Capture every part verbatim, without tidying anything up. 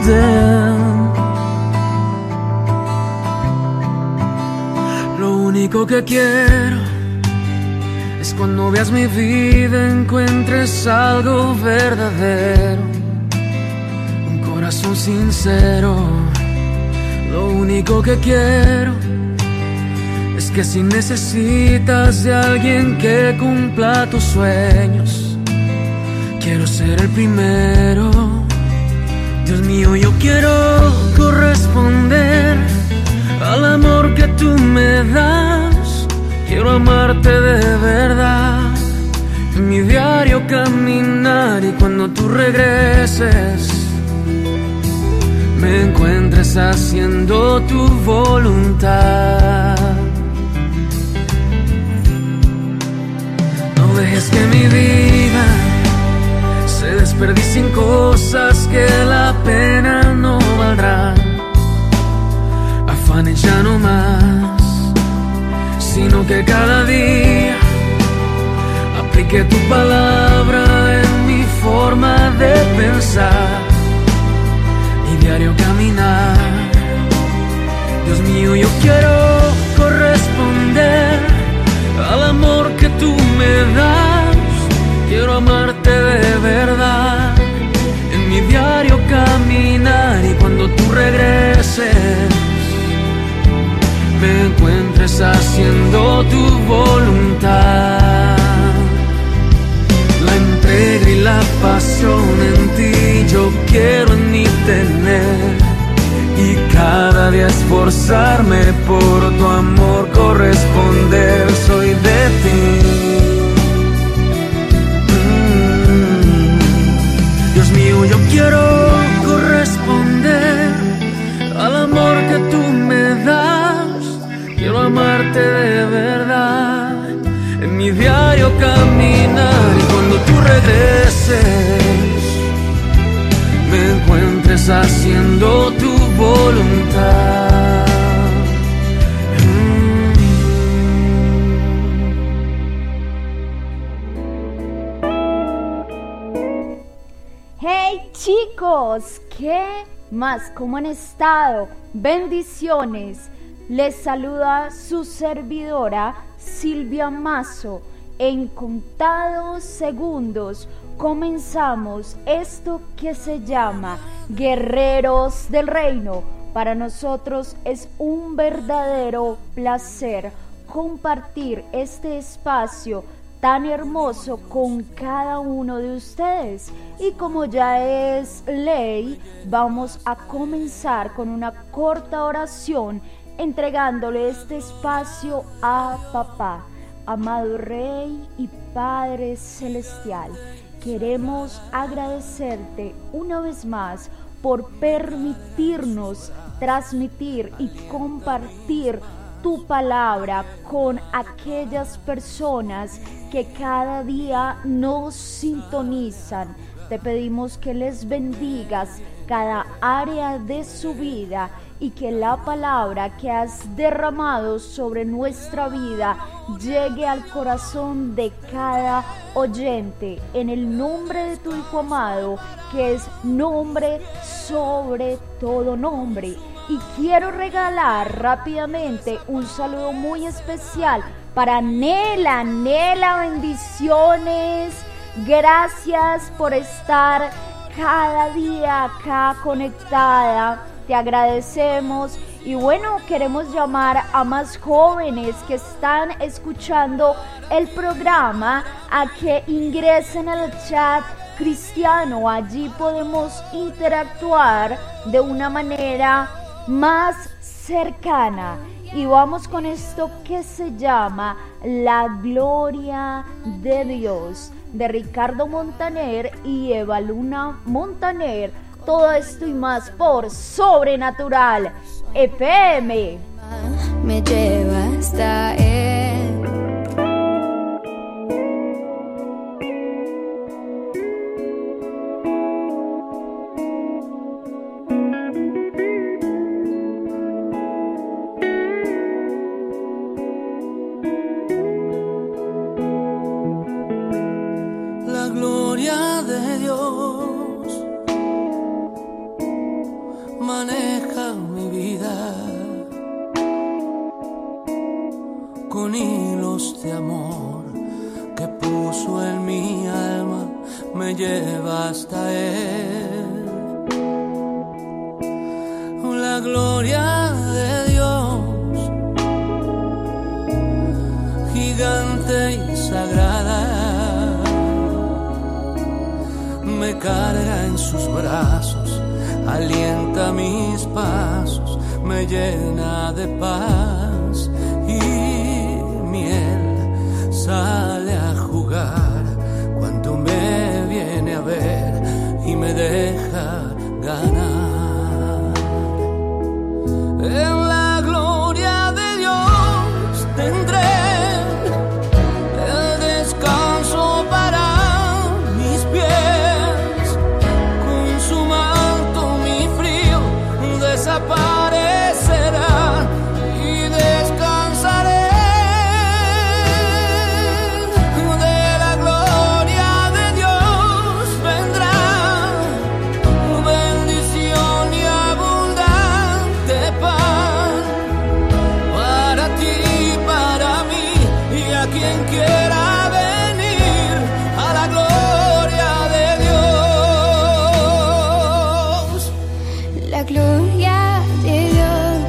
de él. Lo único que quiero es cuando veas mi vida encuentres algo verdadero, un corazón sincero. Lo único que quiero es que si necesitas de alguien que cumpla tus sueños, quiero ser el primero. Dios mío, yo quiero corresponder al amor que tú me das. Quiero amarte de verdad, en mi diario caminar, y cuando tú regreses me encuentres haciendo tu voluntad. No dejes que mi vida se desperdicie en cosas que la pena no valdrá. Afanes ya no más, sino que cada día aplique tu palabra en mi forma de pensar y diario caminar. Dios mío, yo quiero corresponder al amor que tú me das. Quiero amarte de verdad, en mi diario caminar, y cuando tú regreses me encuentres haciendo tu voluntad. La entrega y la pasión en ti yo quiero en mí tener, y cada día esforzarme por tu amor corresponder. Soy de ti. mm. Dios mío, yo quiero corresponder al amor que tú me das. Quiero amarte de verdad, en mi diario caminar, y cuando tú regreses me encuentres haciendo tu voluntad. Mm. Hey chicos, ¿qué más? ¿Cómo han estado? Bendiciones. Les saluda su servidora Silvia Mazo. En contados segundos comenzamos esto que se llama Guerreros del Reino. Para nosotros es un verdadero placer compartir este espacio tan hermoso con cada uno de ustedes. Y como ya es ley, vamos a comenzar con una corta oración entregándole este espacio a papá. Amado Rey y Padre Celestial, queremos agradecerte una vez más por permitirnos transmitir y compartir tu palabra con aquellas personas que cada día nos sintonizan. Te pedimos que les bendigas cada área de su vida y que la palabra que has derramado sobre nuestra vida llegue al corazón de cada oyente, en el nombre de tu Hijo amado, que es nombre sobre todo nombre. Y quiero regalar rápidamente un saludo muy especial para Nela. Nela, bendiciones. Gracias por estar cada día acá conectada. Te agradecemos. Y bueno, queremos llamar a más jóvenes que están escuchando el programa a que ingresen al chat cristiano. Allí podemos interactuar de una manera más cercana. Y vamos con esto que se llama La Gloria de Dios, de Ricardo Montaner y Eva Luna Montaner. Todo esto y más por Sobrenatural F M. Me lleva hasta él. La gloria de Dios maneja mi vida con hilos de amor que puso en mi alma, me lleva hasta Él. La gloria de Dios, gigante y sagrada, me carga en sus brazos, alienta mis pasos, me llena de paz y miel, sale a jugar cuando me viene a ver y me deja ganar. En la gloria de Dios tendré el descanso para mis pies, con su manto mi frío desaparecerá y descansaré. De la gloria de Dios vendrá bendición y abundante pan para ti, para mí y a quien quiera venir a la gloria de Dios. La gloria de Dios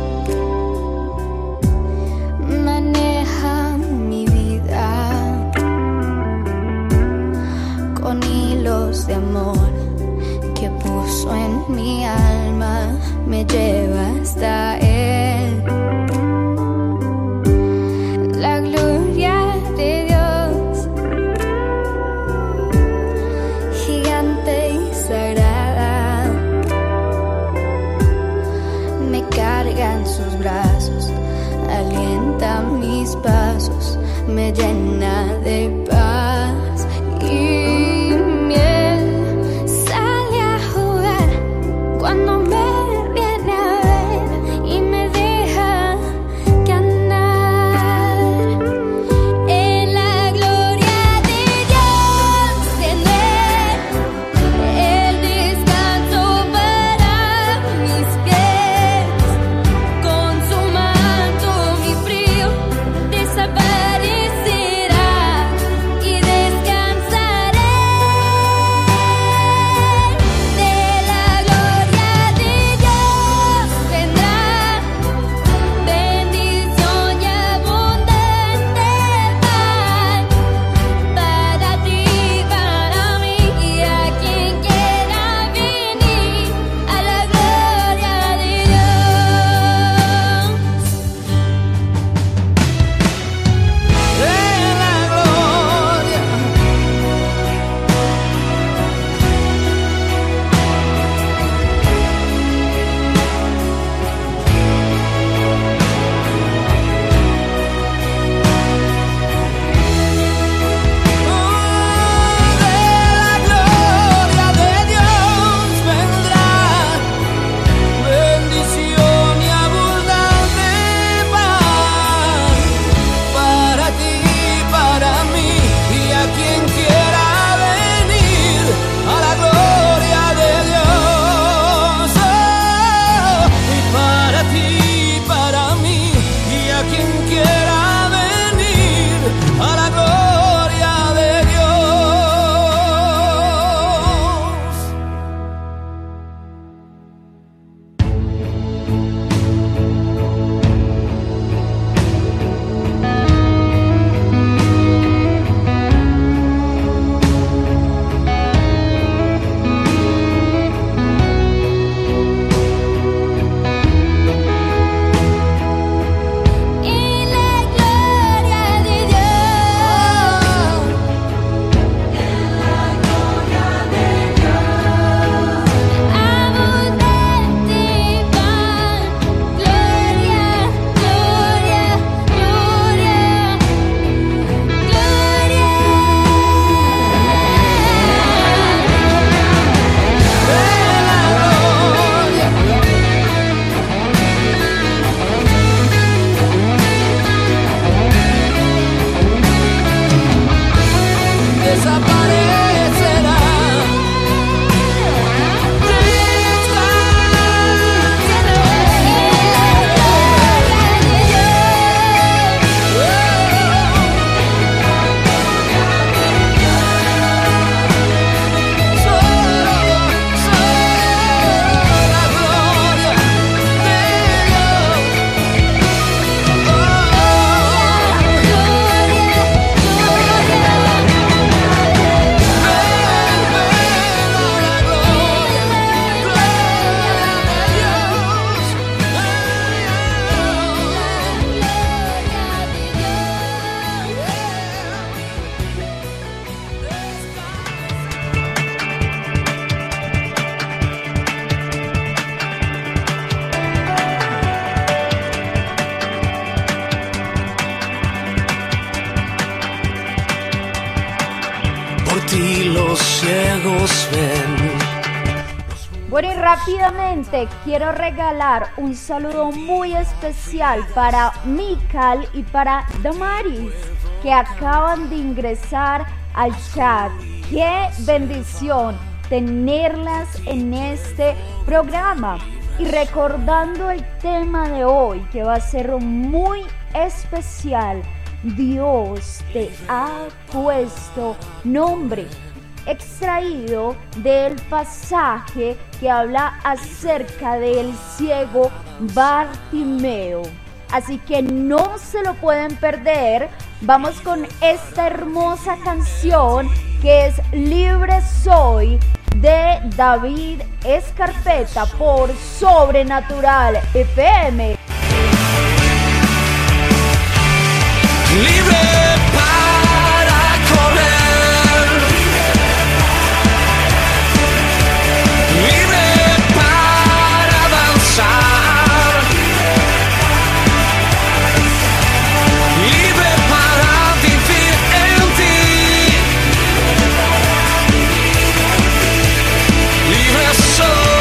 maneja mi vida con hilos de amor que puso en mi alma, me lleva hasta Él. La gloria de Dios, gigante y sagrada, me carga en sus brazos, alienta mis pasos, me llena de paz y miel, sale a jugar cuando me viene a ver y me deja ganar. En la gloria de Dios tendré el descanso para mis pies, con su manto mi frío desaparecerá y descansaré. los ciegos ven. Bueno, y rápidamente quiero regalar un saludo muy especial para Mikal y para Damaris, que acaban de ingresar al chat. ¡Qué bendición tenerlas en este programa! Y recordando el tema de hoy, que va a ser muy especial, Dios te ha puesto nombre, extraído del pasaje que habla acerca del ciego Bartimeo. Así que no se lo pueden perder. Vamos con esta hermosa canción que es Libre Soy, de David Escarpeta, por Sobrenatural F M. Libre para correr, libre para avanzar, libre para vivir en ti, libre soy.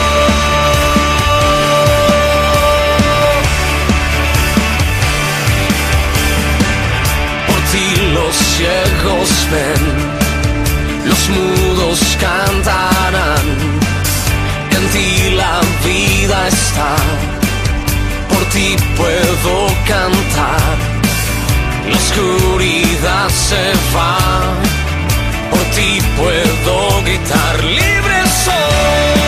Los ciegos ven, los mudos cantarán, en ti la vida está, por ti puedo cantar, la oscuridad se va, por ti puedo gritar, libre soy.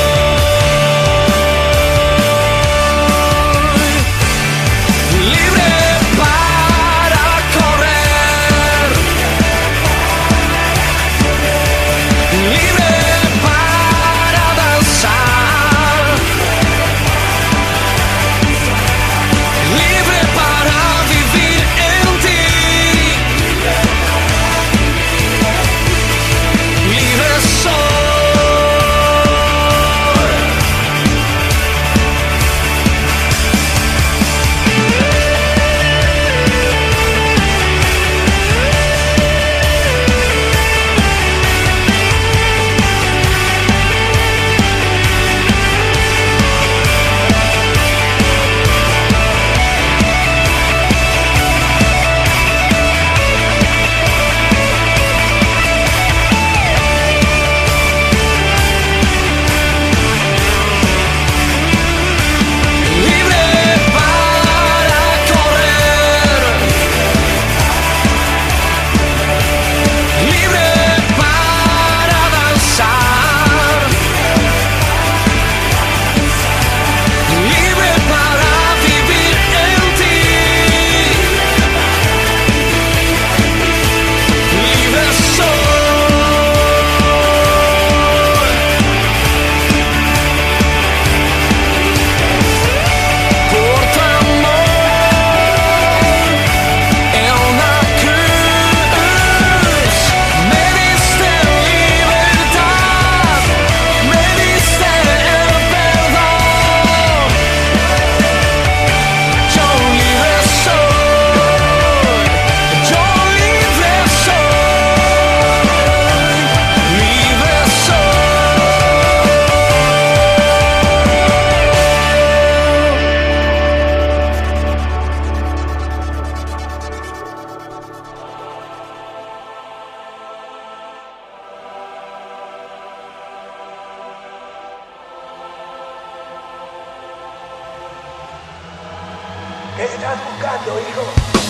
¿Qué estás buscando, hijo?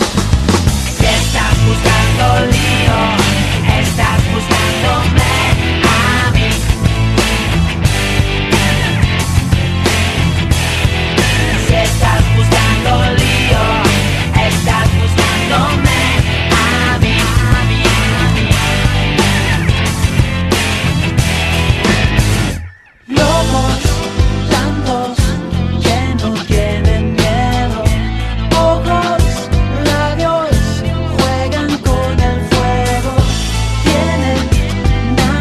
Si estás buscando lío, estás buscándome a mí. Si estás buscando lío, estás buscándome a mí, a mí, a mí. Locos, tantos que no tienen miedo, ojos, labios, juegan con el fuego, tienen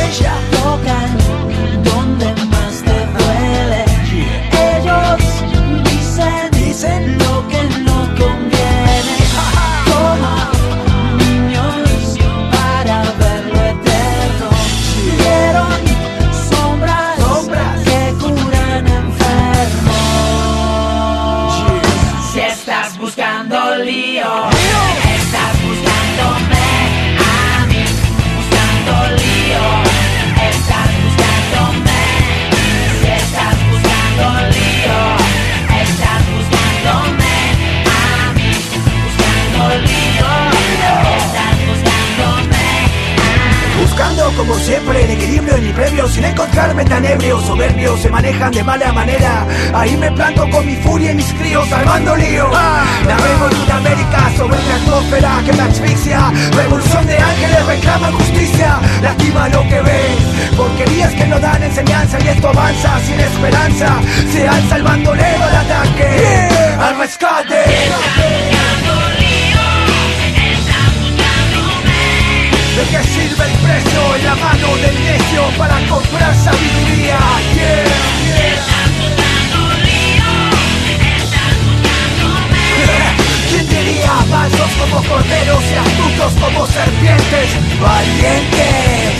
ella. Tocan donde más te duele. Ellos dicen, dicen lo que no conviene. Como niños para ver lo eterno. Vieron sombras, sombras que curan enfermos. Si estás buscando lío, estás buscándome a mí. Buscando lío, estás buscándome. Si estás buscando lío, estás buscándome a mí. Buscando lío, estás buscándome. Buscando como siempre el equilibrio en mi premio, sin encontrarme tan ebrio. Soberbios se manejan de mala manera. Ahí me planto con mi furia y mis críos armando lío. Navego en una América sobre una atmósfera que me asfixia. Revolución de ángeles reclaman justicia. Lastima lo que ves, porquerías que no dan enseñanza. Y esto avanza sin esperanza. Se alza el bandolero al ataque, al rescate. ¿De qué sirve el precio en la mano del necio para comprar sabiduría? Yeah, yeah. ¿Quién diría? Falsos como corderos y astutos como serpientes. Valientes.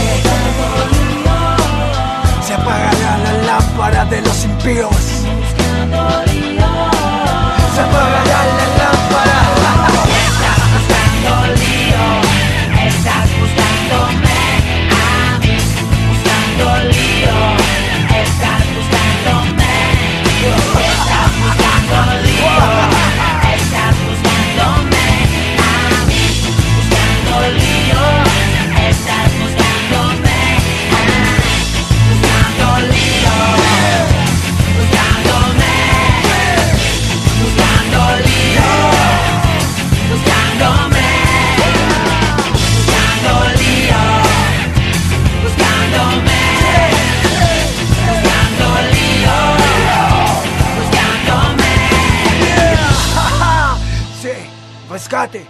Se apagará la lámpara de los impíos. Se apagará la lámpara. Estás buscando lío. Estás buscándome a mí, buscando lío. Estás buscándome, estás buscando lío. Estás buscándome a mí, buscando lío. Estás buscándome a mí, buscando lío. Buscándome, buscando lío. Buscándome. Rescate.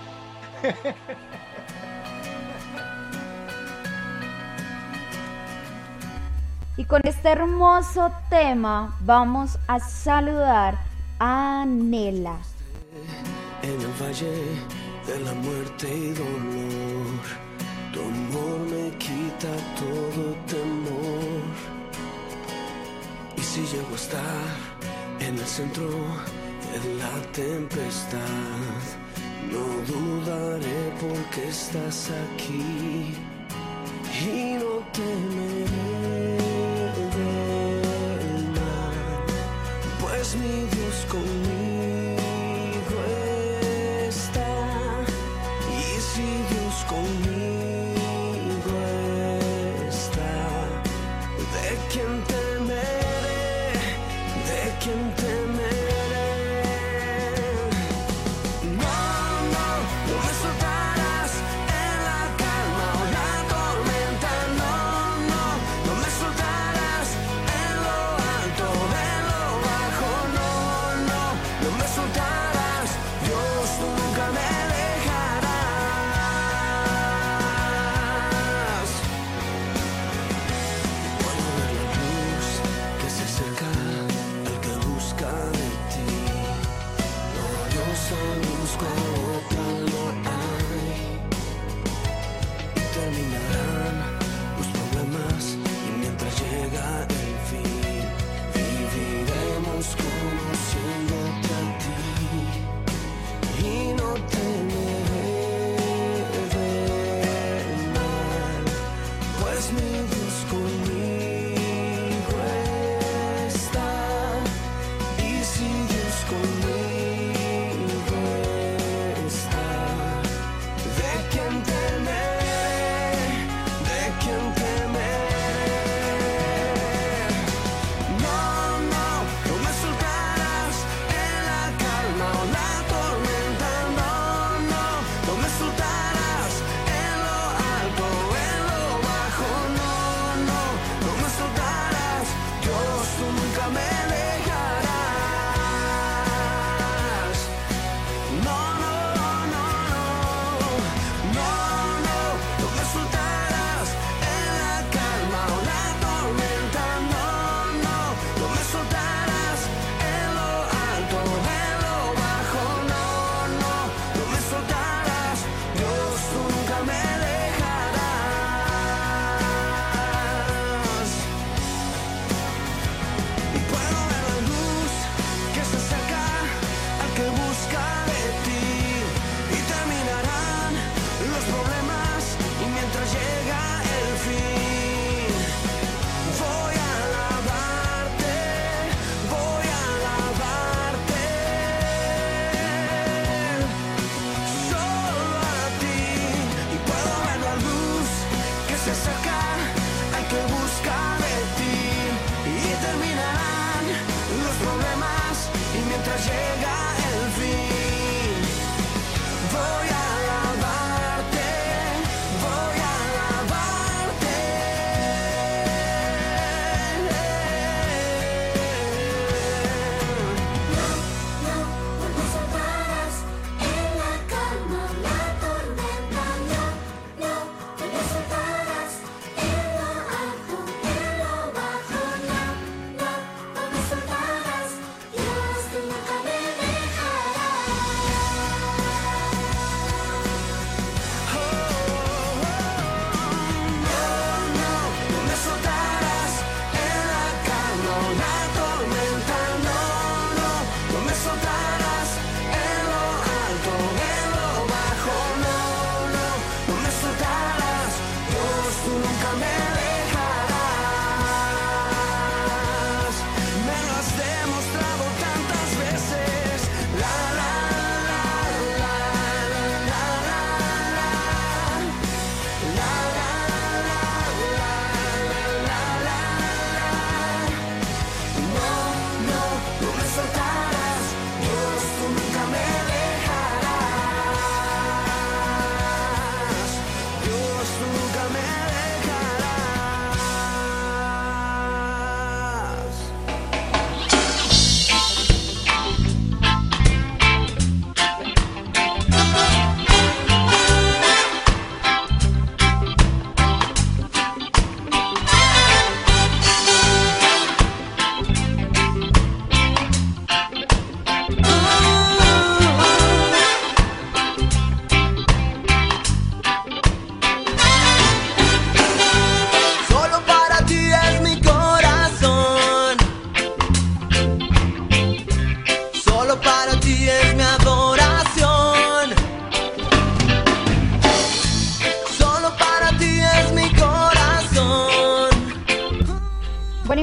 Y con este hermoso tema vamos a saludar a Nela. En el valle de la muerte y dolor, tu amor me quita todo temor. Y si llego a estar en el centro de la tempestad, no dudaré porque estás aquí y no temeré del mal, pues mi Dios conmigo está. Y si Dios conmigo está, ¿de quién temeré? ¿De quién temeré?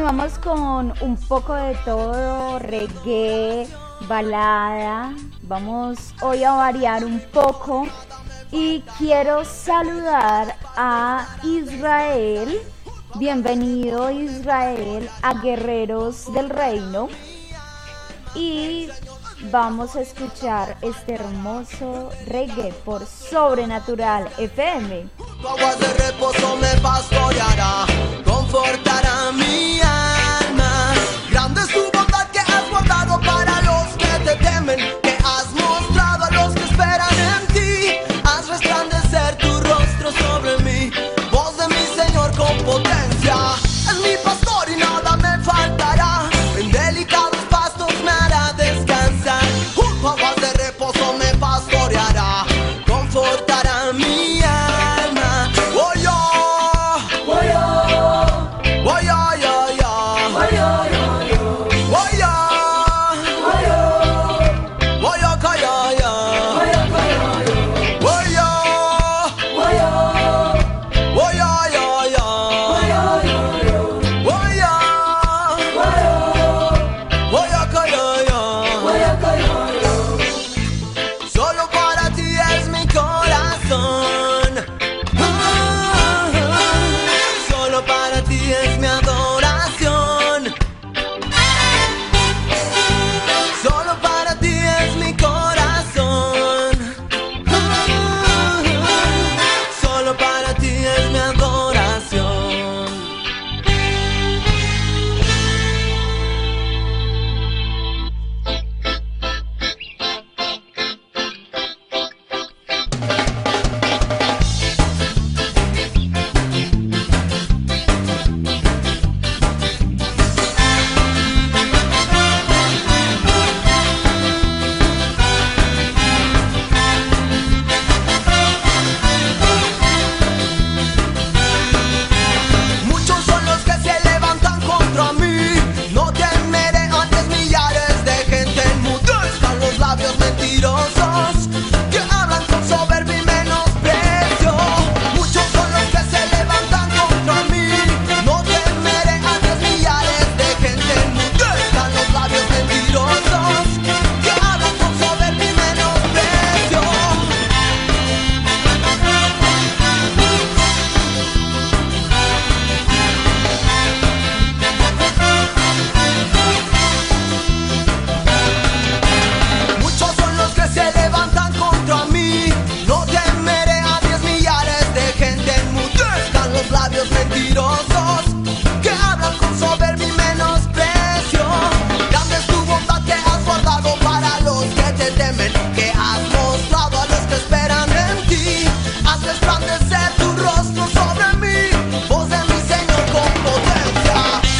vamos con un poco de todo, reggae, balada. Vamos hoy a variar un poco y quiero saludar a Israel. Bienvenido Israel a Guerreros del Reino. Y vamos a escuchar este hermoso reggae por Sobrenatural F M. Tu agua de reposo me pastoreará, confortará mi alma. Grande es tu bondad que has guardado para los que te temen, que has mostrado a los que esperan en ti. Haz resplandecer tu rostro sobre mí, voz de mi Señor con potencia. Es mi pastor y nada me faltará, en delicados pastos me hará descansar. Junto a aguas de reposo me pastoreará, confortará mi alma. Oh, yo. Oh, yo. Oh, yo, yo, yo. Oh, yo, yo, yo. Oh, yo. Oh, yo. Oh, yo, ca, yo, yo. Oh, yo, ca, yo, yo. Oh, yo. Oh, yo. Oh, yo, yo, yo. Oh, yo, yo, yo. Oh, yo. Oh, yo. Oh, yo, ca, yo, yo. Oh, yo, ca, yo, yo. Solo para ti es mi corazón. Ah, solo para ti es mi adoración. Solo para ti es mi corazón. Ah, solo para ti es mi adoración. Muchos son los que se levantan contra mí. No temeré ante millares de gente enmudezcan los labios mentirosos que hablan con soberbia y menosprecio. Muchos son los que se levantan contra mí. No temeré ante millares de gente enmudezcan los labios mentirosos que hablan con soberbia y menosprecio. Muchos son los que se levantan contra mí. No temeré a diez millares de gente enmudezcan los labios mentirosos que hablan con soberbia y menosprecio. Grande es tu bondad que has guardado para los que te temen, que has mostrado a los que esperan en ti. Haz resplandecer tu rostro sobre mí, voz de mi Señor con potencia.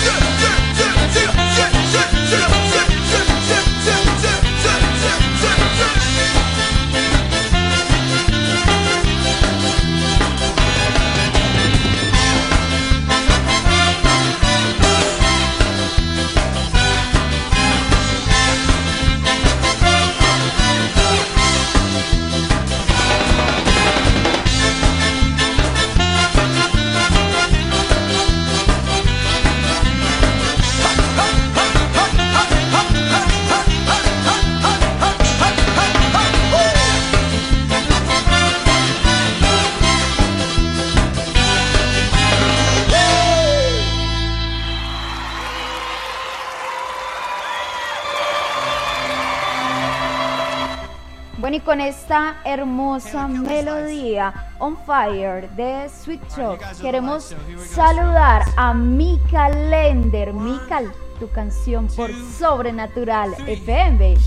Bueno, y con esta hermosa melodía On Fire de Sweet Talk queremos saludar a Mika Lender. Mika, tu canción por Sobrenatural F M.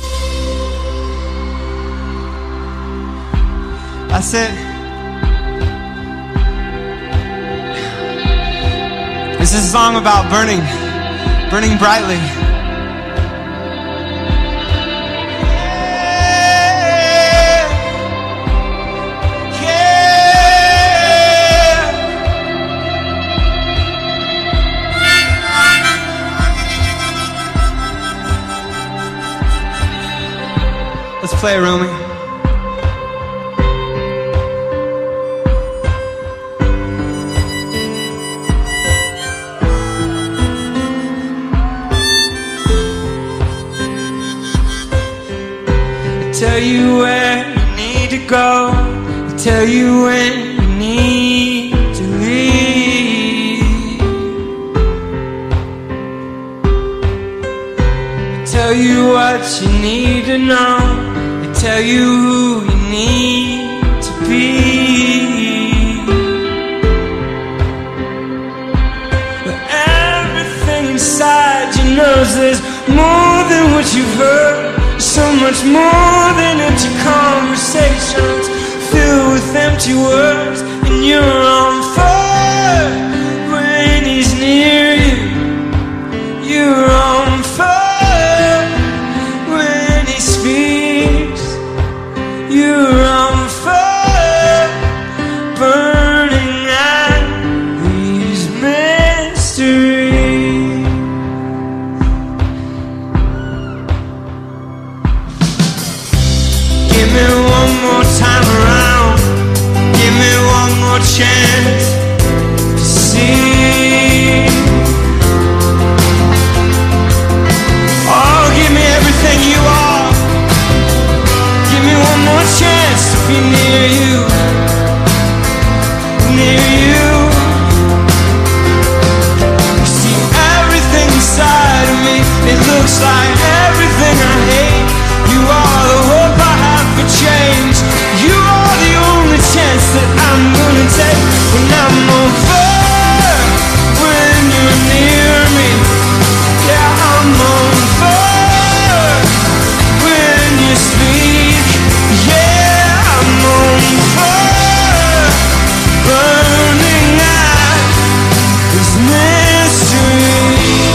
That's it. This is a song about burning, burning brightly. Let's play, Romy. tell you when you need to leave. I tell you what you need to know. I tell you who you need to be. But everything inside you knows there's more than what you've heard. So much more than empty conversations filled with empty words. And you're on fire when he's near you. You're on fire when he speaks. You're on fire, burning out these mysteries. Give me one more time around. Give me one more chance to see. Oh, give me everything you are. Give me one more chance to be near you. Near you. You see everything inside of me. It looks like everything I hate. You are the hope I have for change. You are the only chance that I'm gonna take. When I'm on fire, when you're near me. Yeah, I'm on fire when you speak. Yeah, I'm on fire, burning out this mystery.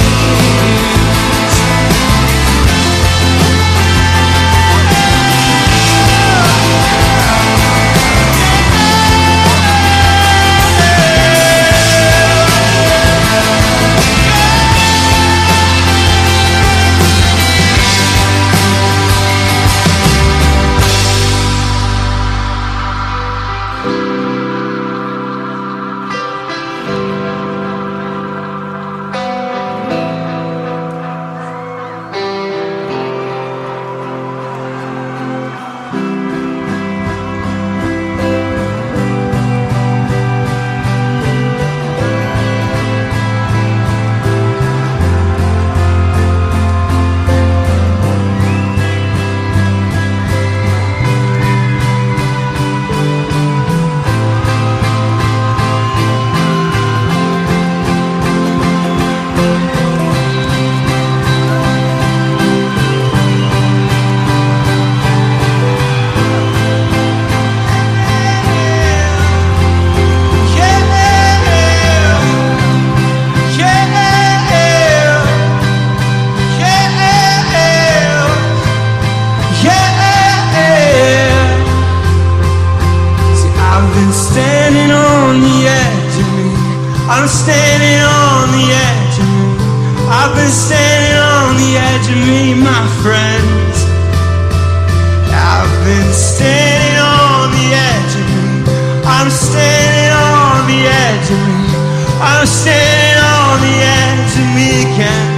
I'm standing on the edge of me. I've been standing on the edge of me, my friends. I've been standing on the edge of me. I'm standing on the edge of me. I'm standing on the edge of me again.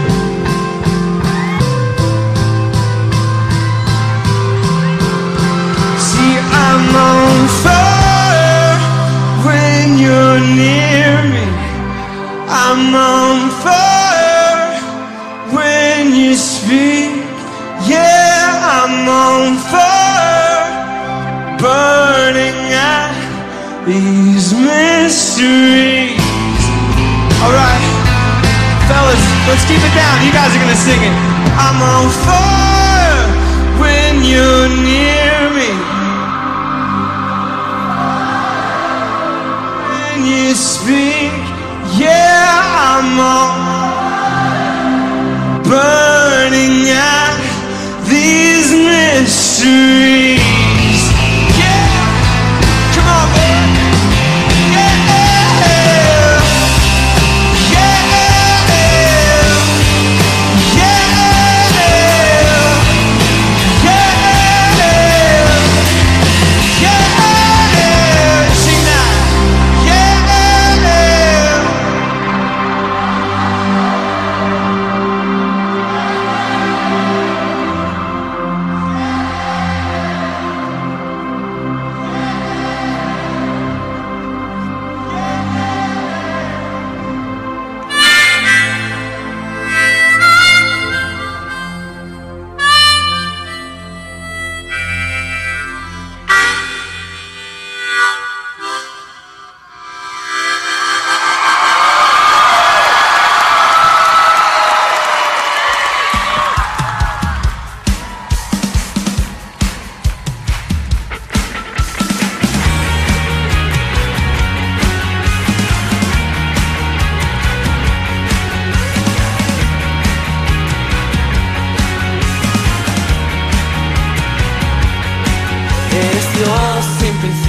See, I'm on fire when you're near me. I'm on fire when you speak. Yeah, I'm on fire, burning out these mysteries. Alright, fellas, let's keep it down. You guys are gonna sing it. I'm on fire when you're near me. When you speak. Yeah, I'm on burning out these mysteries. Yeah, come on, man. Yeah, yeah, yeah, yeah. Sing that. Yeah.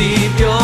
principio,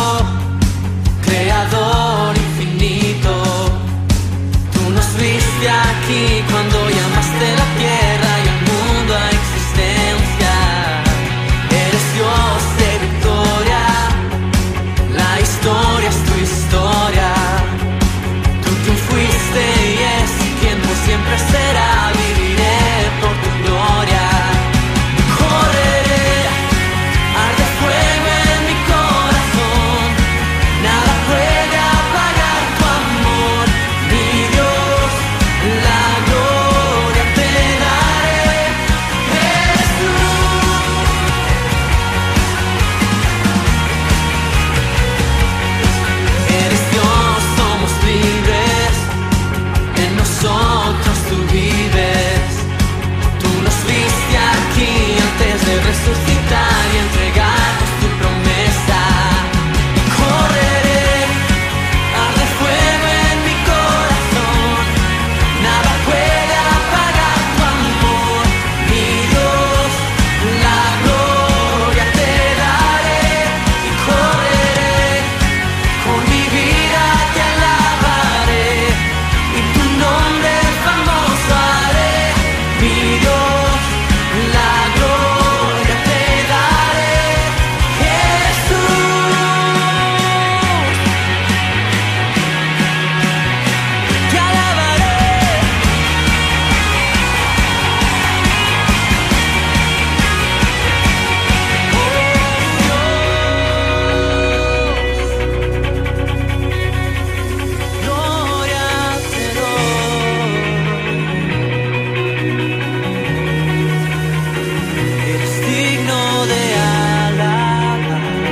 creador infinito. Tú nos viste aquí cuando llamaste la tierra y el mundo a existencia. Eres Dios de victoria, la historia es tu historia. Tú quien fuiste y es y quien por siempre será. Viviré por tu gloria. Correré, arde fuego en mi corazón. Nada puede apagar tu amor, mi Dios. La gloria te daré. Eres tú. Eres Dios, somos libres. En nosotros tú vives. Tú nos viste aquí antes de resucitar y entregarnos tu promesa. Correré, arde fuego en mi corazón. Nada puede apagar tu amor, mi Dios. La gloria te daré y correré. Con mi vida te alabaré y tu nombre famoso haré, mi Dios. La gloria te daré, Jesús. Te alabaré. Gloria te doy. Eres digno de alabar.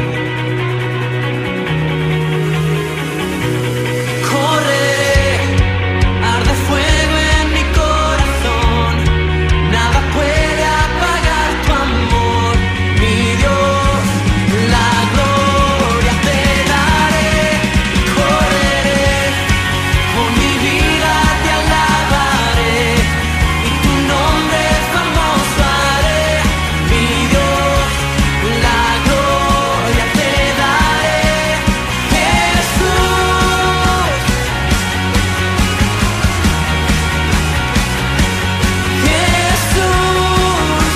Correré, arde fuego en mi corazón. Nada puede apagar tu amor, mi Dios. La gloria te daré. Correré, con mi vida te alabaré y tu nombre famoso haré, mi Dios. La gloria te daré, Jesús. Jesús.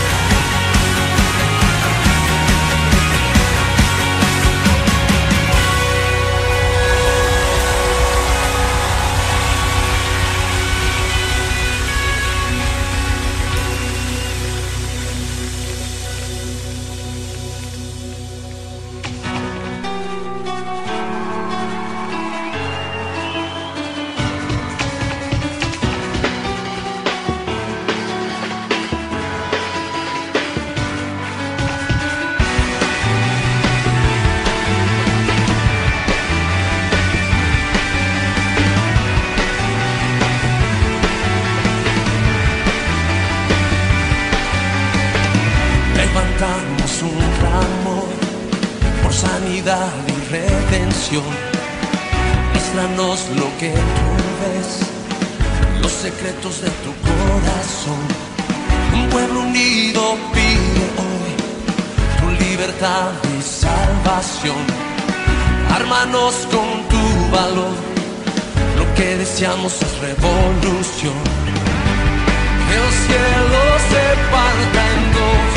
Levantamos un clamor por sanidad y redención. Muéstranos lo que tú ves, los secretos de tu corazón. Un pueblo unido pide hoy tu libertad y salvación. Ármanos con tu valor, lo que deseamos es revolución. El cielo se parta en dos,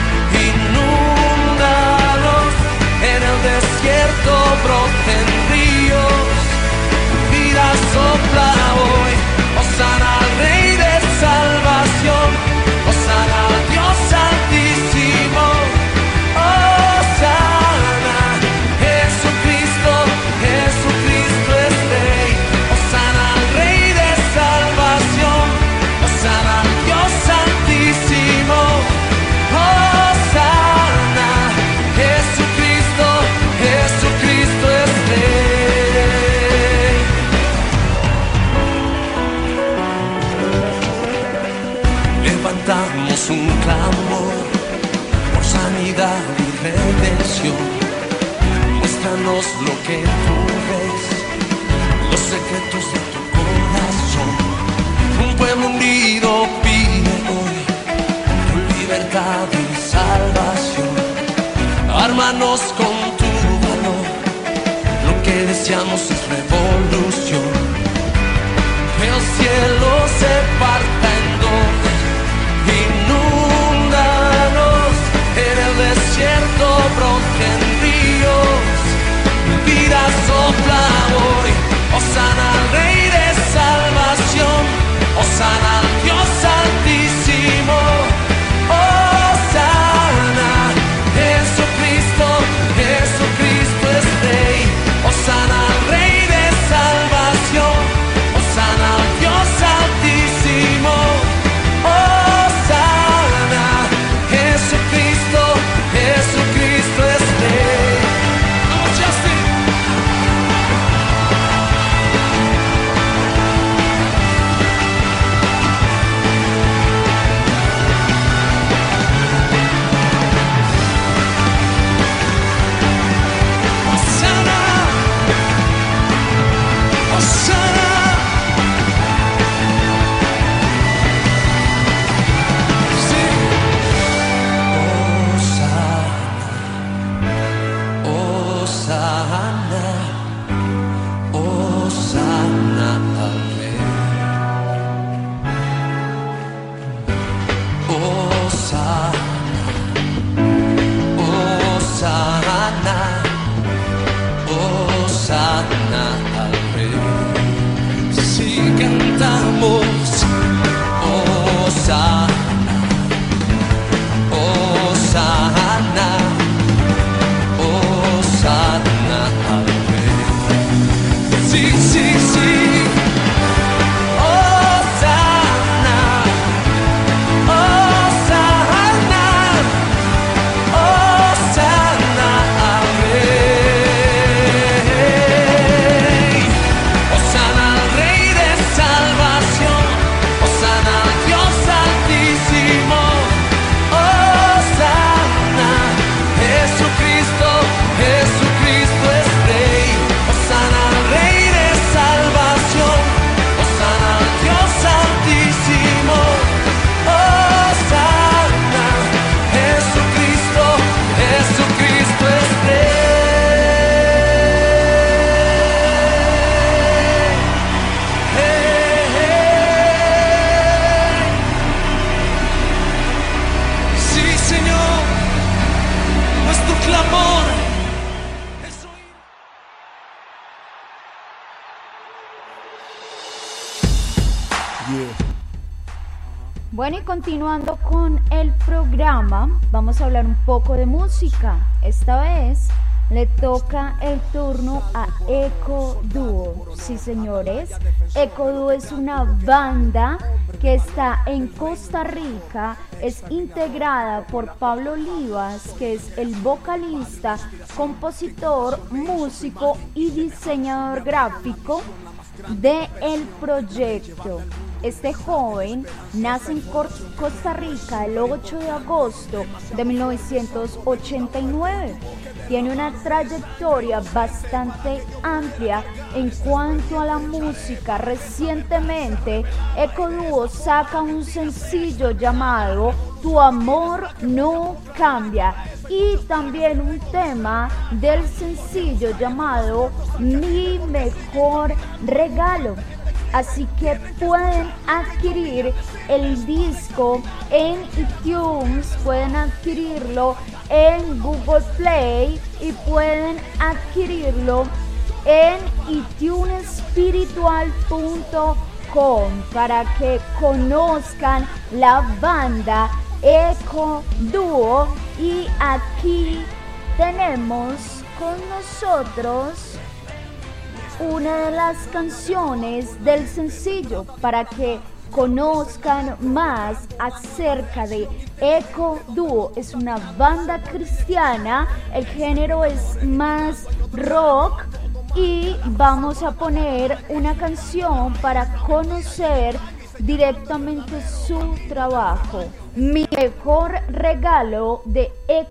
inúndalos, en el desierto broten ríos, vida sopla hoy, hosana al Rey de salvación, hosana al Dios altísimo, hosana, Jesucristo, Jesucristo es Rey, hosana al Rey de salvación, hosana al Dios altísimo, hosana, Jesucristo, Jesucristo es Rey. Levantamos un clamor por sanidad y redención. Muéstranos lo que tú ves, los secretos de tu corazón. Un pueblo unido pide hoy tu libertad y salvación. Ármanos con tu deseamos es revolución. Que el cielo se parta en dos, inúndanos, en el desierto broten ríos, vida sopla hoy. Hosana al Rey de salvación, hosana al Dios altísimo, hosana, Jesucristo, Jesucristo es Rey, hosana al Rey de salvación, hosana al Dios altísimo, hosana, Jesucristo, Jesucristo es Rey. Vamos, Justin. Hosana, hosana. Sí. Hosana, hosana, hosana al Rey. Hosana, hosana, hosana al Rey. Si cantamos, hosana, hosana, hosana al Rey. Sí, sí, sí. Hosana, hosana, hosana al Rey. Hosana al Rey de salvación, hosana al Dios altísimo, hosana, Jesucristo, Jesucristo es Rey, hosana al Rey de salvación, hosana al Dios altísimo, hosana, Jesucristo, Jesucristo es Rey. Hey, hey. Sí, Señor, nuestro clamor es oír. Bueno, y continuando con el programa, vamos a hablar un poco de música. Esta vez le toca el turno a Eco Dúo. Sí, señores, Eco Dúo es una banda que está en Costa Rica, es integrada por Pablo Olivas, que es el vocalista, compositor, músico y diseñador gráfico de el proyecto. Este joven nace en Cor- Costa Rica el ocho de agosto de mil novecientos ochenta y nueve. Tiene una trayectoria bastante amplia en cuanto a la música. Recientemente, Eco Dúo saca un sencillo llamado Tu amor no cambia y también un tema del sencillo llamado Mi mejor regalo. Así que pueden adquirir el disco en iTunes, pueden adquirirlo en Google Play y pueden adquirirlo en itunes espiritual punto com para que conozcan la banda Eco Dúo. Y aquí tenemos con nosotros una de las canciones del sencillo para que conozcan más acerca de Eco Dúo. Es una banda cristiana, el género es más rock y vamos a poner una canción para conocer directamente su trabajo. Mi mejor regalo de Eco.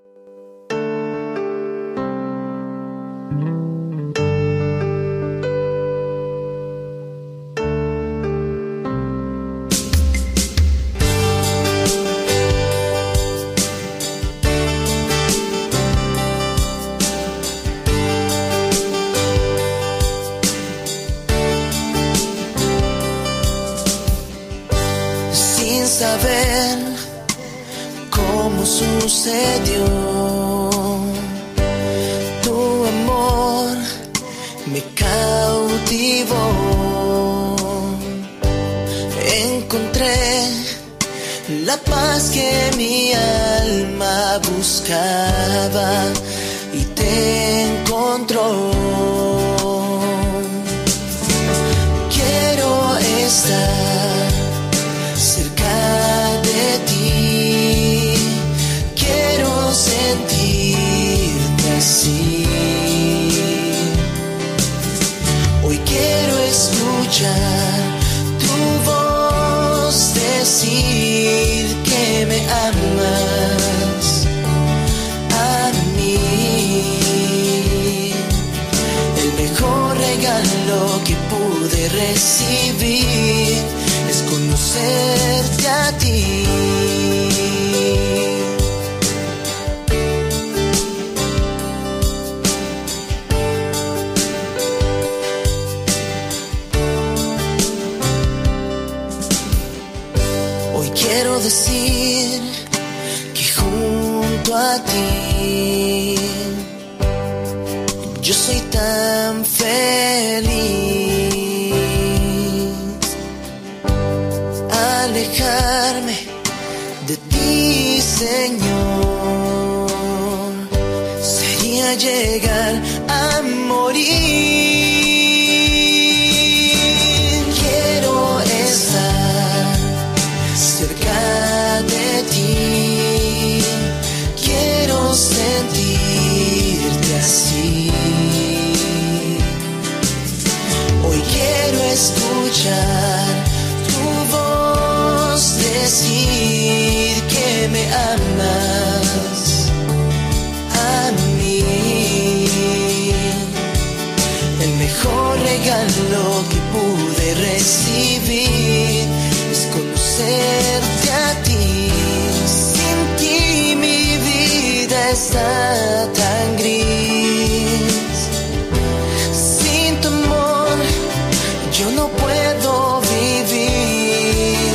saber cómo sucedió. Tu amor me cautivó. Encontré la paz que mi alma buscaba y te encontró. Quiero estar cerca de ti, quiero sentirte así. Hoy quiero escuchar tu voz decir que me amas a mí. El mejor regalo que pude recibir es conocerte a ti. Hoy quiero decir que junto a ti yo soy tan feliz. Alejarme de ti, Señor, sería llegar a morir. Quiero estar cerca de ti, quiero sentirte así. Hoy quiero escuchar tu voz decir que me amas a mí. El mejor regalo que pude recibir es conocerte a ti. Sin ti mi vida está tan gris. Sin tu amor yo no puedo vivir.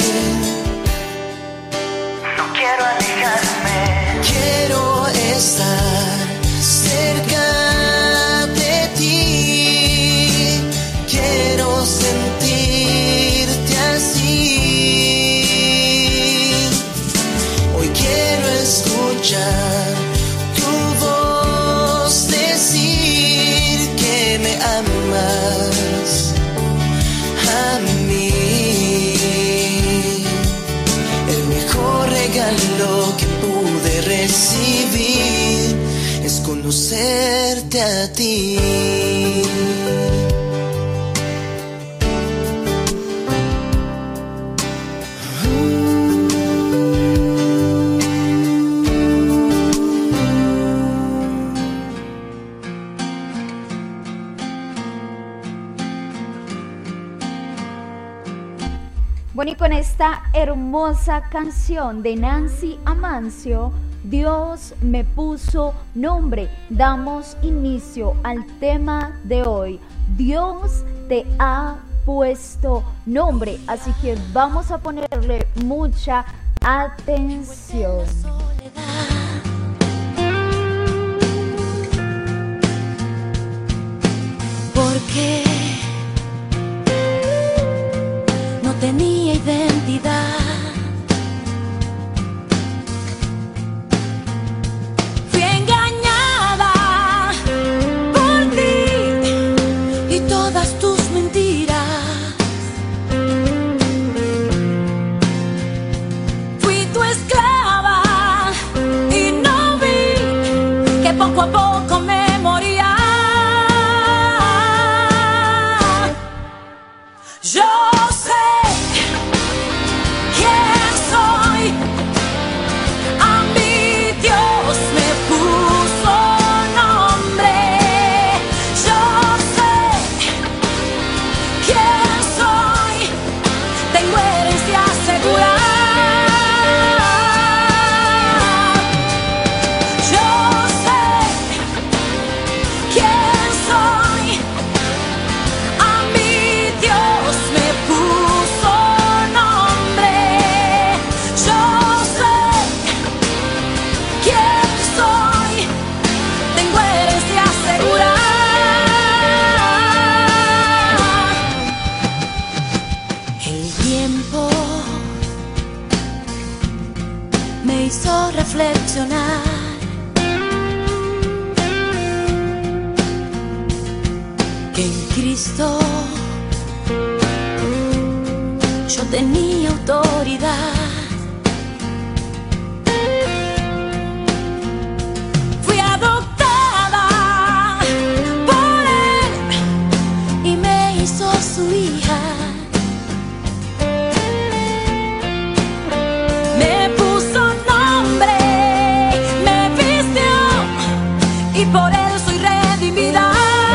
No quiero alejarme, quiero estar cerca de ti. Quiero sentirte así. Hoy quiero escuchar tu voz decir que me amas a mí. El mejor regalo que pude recibir es conocerte a ti. Bueno, y con esta hermosa canción de Nancy Amancio, Dios me puso nombre, damos inicio al tema de hoy. Dios te ha puesto nombre, así que vamos a ponerle mucha atención. Porque no tenía identidad. Fui engañada por ti y todas tus mentiras. Fui tu esclava y no vi que poco a poco me moría. Yo sé hizo reflexionar. Que en Cristo yo tenía autoridad. Fui adoptada por Él y me hizo su hija. Me puso nombre, me vistió y por Él soy redimida.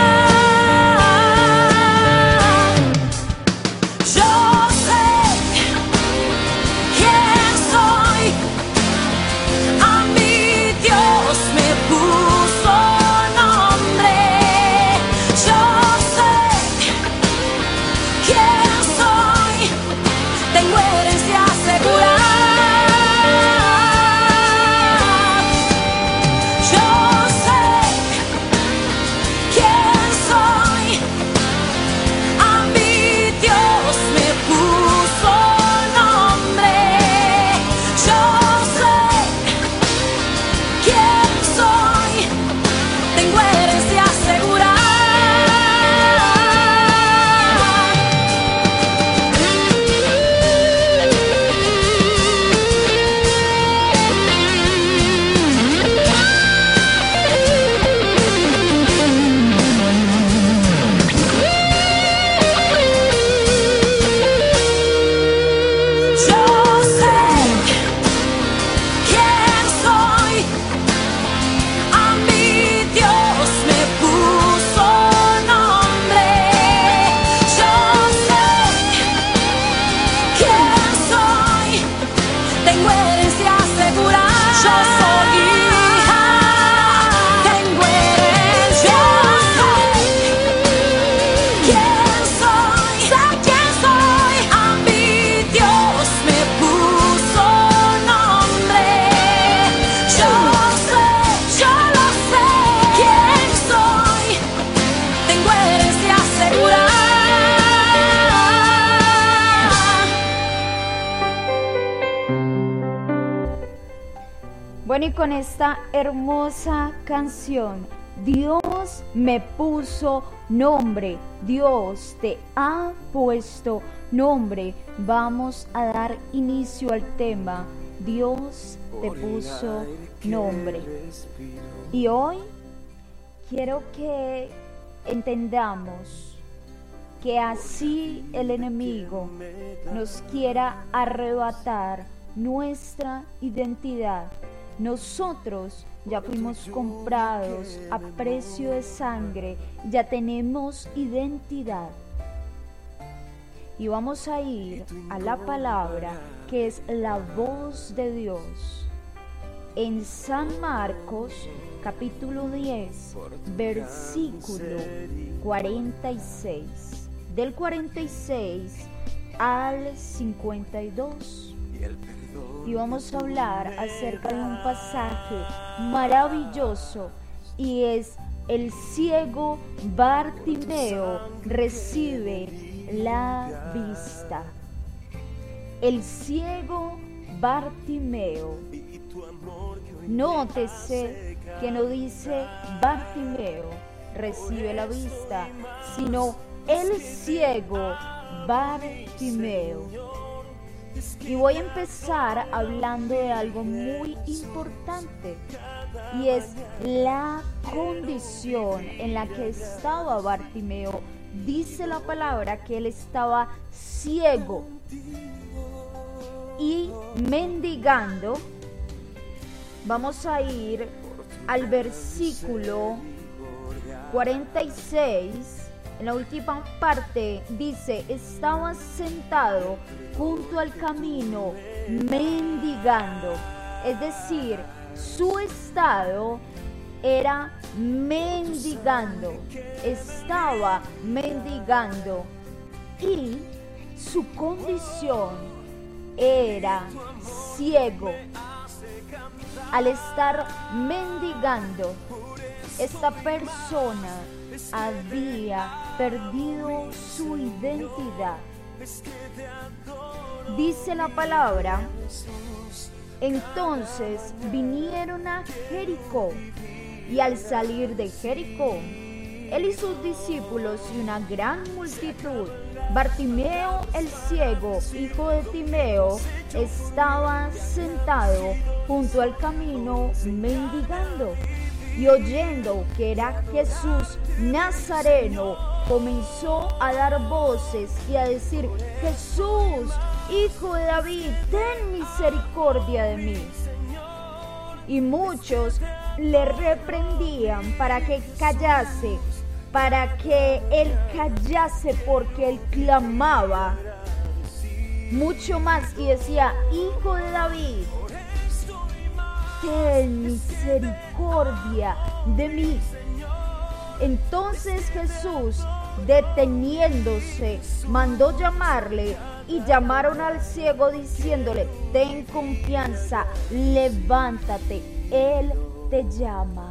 Bueno, y con esta hermosa canción, Dios me puso nombre, Dios te ha puesto nombre, vamos a dar inicio al tema, Dios te puso nombre. Y hoy quiero que entendamos que así el enemigo nos quiera arrebatar nuestra identidad. Nosotros ya fuimos comprados a precio de sangre, ya tenemos identidad. Y vamos a ir a la palabra que es la voz de Dios. En San Marcos, capítulo diez, versículo cuarenta y seis. Del cuarenta y seis al cincuenta y dos. Y vamos a hablar acerca de un pasaje maravilloso y es el ciego Bartimeo recibe la vista. El ciego Bartimeo. Nótese que no dice Bartimeo recibe la vista, sino el ciego Bartimeo. Y voy a empezar hablando de algo muy importante y es la condición en la que estaba Bartimeo. Dice la palabra que él estaba ciego y mendigando. Vamos a ir al versículo cuarenta y seis. En la última parte dice, estaba sentado junto al camino mendigando. Es decir, su estado era mendigando, estaba mendigando y su condición era ciego. Al estar mendigando, esta persona había perdido su identidad. Dice la palabra Entonces vinieron a Jericó, y al salir de Jericó, él y sus discípulos y una gran multitud, Bartimeo el ciego, hijo de Timeo, estaba sentado junto al camino mendigando. Y oyendo que era Jesús Nazareno, comenzó a dar voces y a decir: Jesús, hijo de David, ten misericordia de mí. Y muchos le reprendían para que callase, para que él callase, porque él clamaba mucho más y decía: Hijo de David, ten misericordia de mí. Entonces Jesús, deteniéndose, mandó llamarle, y llamaron al ciego diciéndole: ten confianza, levántate, él te llama.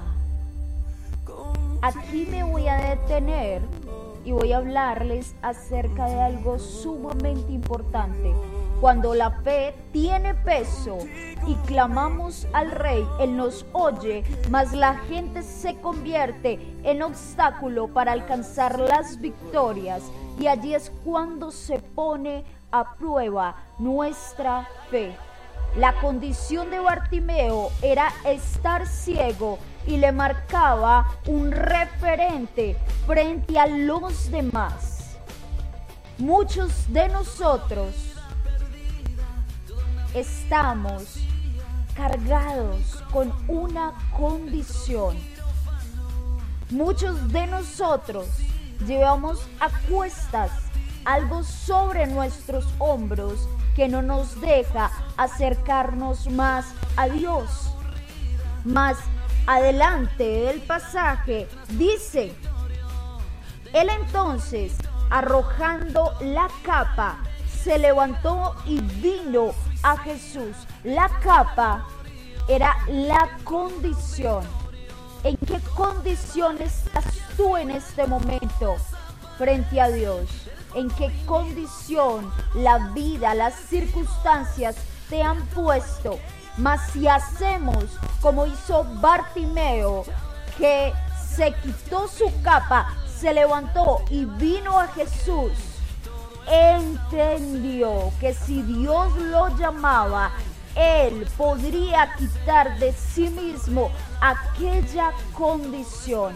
Aquí me voy a detener y voy a hablarles acerca de algo sumamente importante. Cuando la fe tiene peso y clamamos al Rey, Él nos oye, mas la gente se convierte en obstáculo para alcanzar las victorias, y allí es cuando se pone a prueba nuestra fe. La condición de Bartimeo era estar ciego y le marcaba un referente frente a los demás. Muchos de nosotros estamos cargados con una condición. Muchos de nosotros llevamos a cuestas algo sobre nuestros hombros que no nos deja acercarnos más a Dios. Más adelante del pasaje dice: él entonces, arrojando la capa, se levantó y vino a Jesús. La capa era la condición. ¿En qué condición estás tú en este momento frente a Dios? ¿En qué condición la vida, las circunstancias te han puesto? Mas si hacemos como hizo Bartimeo, que se quitó su capa, se levantó y vino a Jesús, entendió que si Dios lo llamaba, él podría quitar de sí mismo aquella condición.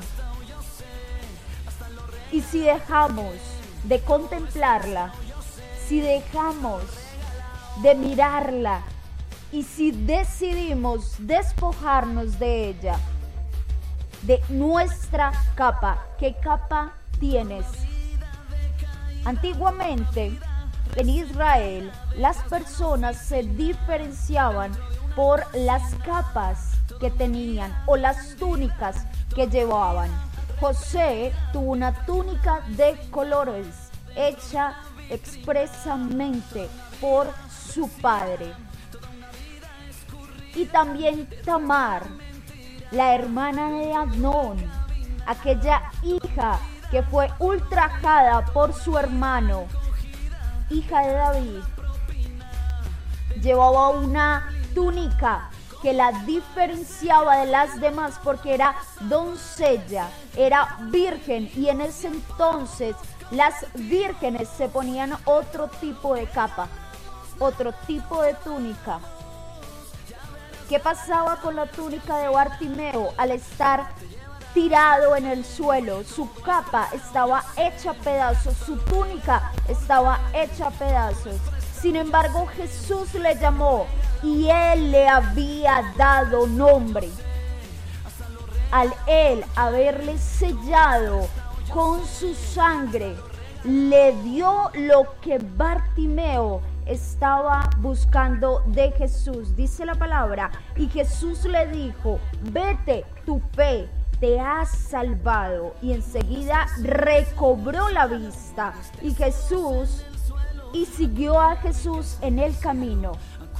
Y si dejamos de contemplarla, si dejamos de mirarla y si decidimos despojarnos de ella, de nuestra capa, ¿qué capa tienes? Antiguamente, en Israel, las personas se diferenciaban por las capas que tenían o las túnicas que llevaban. José tuvo una túnica de colores hecha expresamente por su padre. Y también Tamar, la hermana de Amnón, aquella hija que fue ultrajada por su hermano, hija de David, llevaba una túnica que la diferenciaba de las demás porque era doncella, era virgen, y en ese entonces las vírgenes se ponían otro tipo de capa, otro tipo de túnica. ¿Qué pasaba con la túnica de Bartimeo? Al estar tirado en el suelo, su capa estaba hecha a pedazos, su túnica estaba hecha a pedazos. Sin embargo, Jesús le llamó y él le había dado nombre. Al él haberle sellado con su sangre, le dio lo que Bartimeo estaba buscando de Jesús. Dice la palabra: y Jesús le dijo: vete, tu fe te ha salvado. Y enseguida recobró la vista. Y Jesús, y siguió a Jesús en el camino.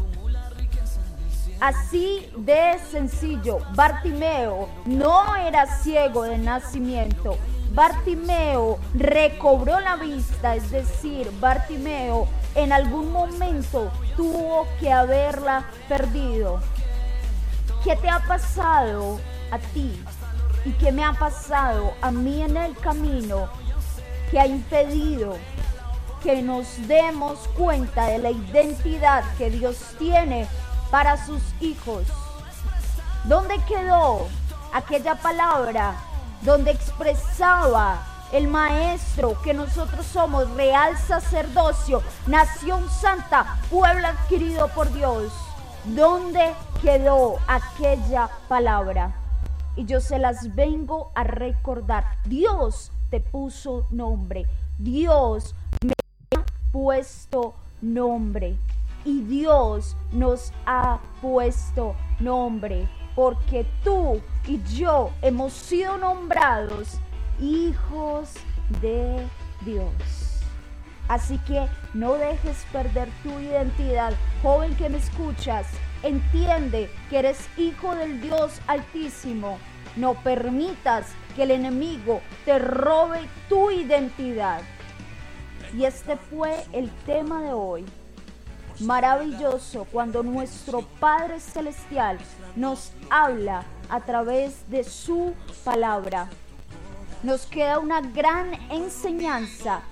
Así de sencillo, Bartimeo no era ciego de nacimiento. Bartimeo recobró la vista, es decir, Bartimeo en algún momento tuvo que haberla perdido. ¿Qué te ha pasado a ti? ¿Y qué me ha pasado a mí en el camino que ha impedido que nos demos cuenta de la identidad que Dios tiene para sus hijos? ¿Dónde quedó aquella palabra donde expresaba el maestro que nosotros somos real sacerdocio, nación santa, pueblo adquirido por Dios? ¿Dónde quedó aquella palabra? Y yo se las vengo a recordar. Dios te puso nombre. Dios me ha puesto nombre. Y Dios nos ha puesto nombre. Porque tú y yo hemos sido nombrados hijos de Dios. Así que no dejes perder tu identidad. Joven que me escuchas, entiende que eres hijo del Dios Altísimo. No permitas que el enemigo te robe tu identidad. Y este fue el tema de hoy. Maravilloso cuando nuestro Padre Celestial nos habla a través de su palabra. Nos queda una gran enseñanza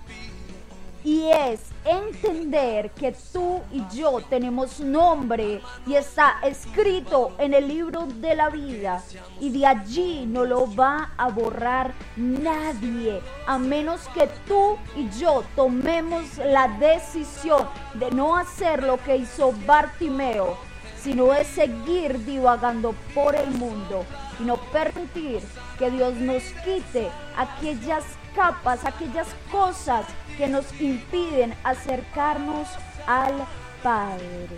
y es entender que tú y yo tenemos nombre y está escrito en el libro de la vida, y de allí no lo va a borrar nadie, a menos que tú y yo tomemos la decisión de no hacer lo que hizo Bartimeo, sino de seguir divagando por el mundo y no permitir que Dios nos quite aquellas capas, aquellas cosas que nos impiden acercarnos al Padre.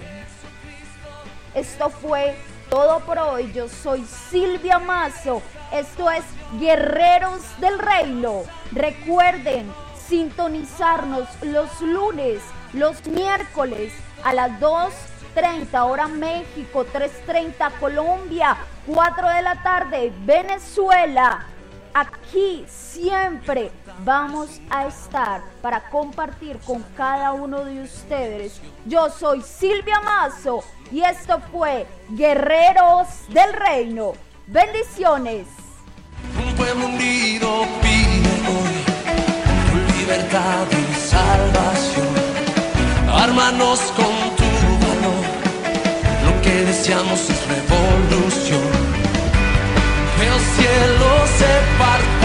Esto fue todo por hoy. Yo soy Silvia Mazo. Esto es Guerreros del Reino. Recuerden sintonizarnos los lunes, los miércoles a las dos treinta hora México, tres treinta Colombia, cuatro de la tarde Venezuela. Aquí siempre vamos a estar para compartir con cada uno de ustedes. Yo soy Silvia Mazo y esto fue Guerreros del Reino. Bendiciones. Un pueblo hundido pide hoy tu libertad y salvación. Ármanos con tu valor. Lo que deseamos es revolución. Que el cielo se parte.